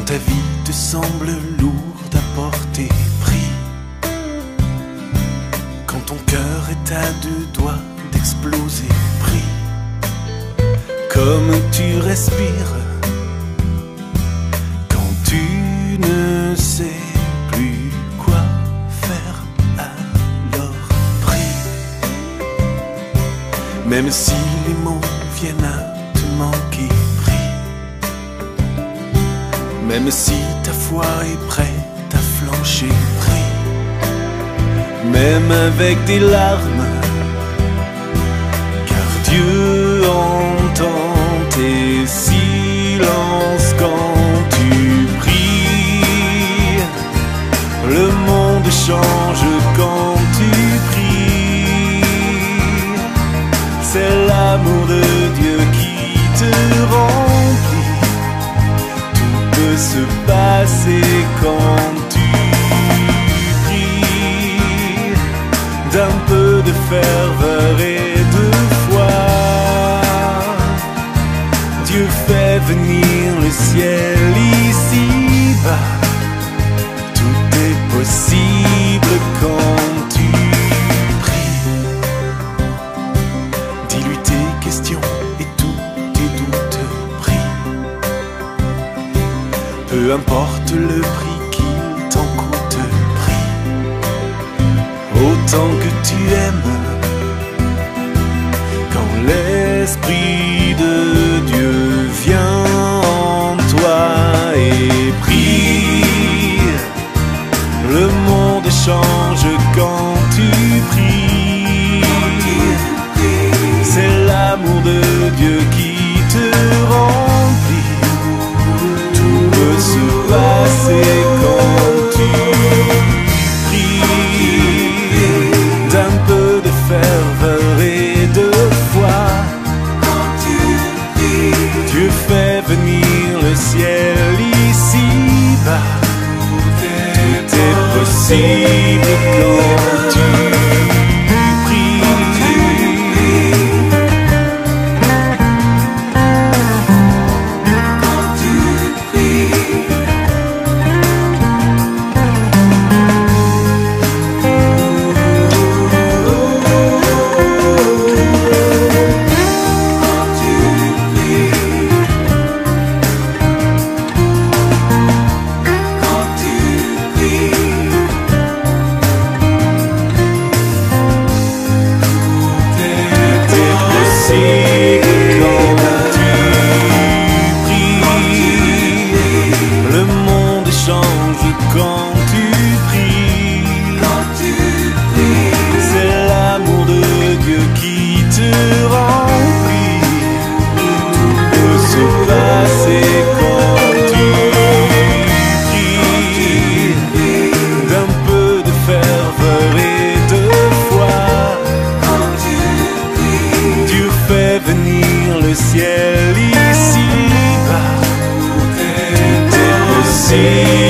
ta vie te semble lourde à porter prix, quand ton cœur est à deux doigts d'exploser, pris, comme tu respires, quand tu ne sais plus quoi faire, alors prie, même si les mots viennent à te manquer, prie, même si ta foi est prête à flancher, prie, même avec des larmes, car Dieu entend tes silences quand tu pries. Le monde change quand tu pries. C'est l'amour de Dieu qui te remplit. Tout peut se passer quand tu pries. D'un peu de ferveur et de foi, Dieu fait venir le ciel ici-bas. Tout est possible quand tu pries. Dis-lui tes questions et tous tes doutes, prie. Peu importe le prix qu'il t'en coûte, prie. Autant que tu aimes, quand l'Esprit de Dieu vient en toi et prie. Le monde change quand tu pries. C'est l'amour de Dieu qui te remplit. Tout peut se passer quand tu pries. D'un peu de ferveur et de foi, Dieu fait venir le ciel ici-bas. Tout est possible quand tu pries. Quand tu pries, c'est l'amour de Dieu qui te remplit. Tout peut se passer quand tu pries. D'un peu de ferveur et de foi, Dieu fait venir le ciel ici-bas. Tout est possible.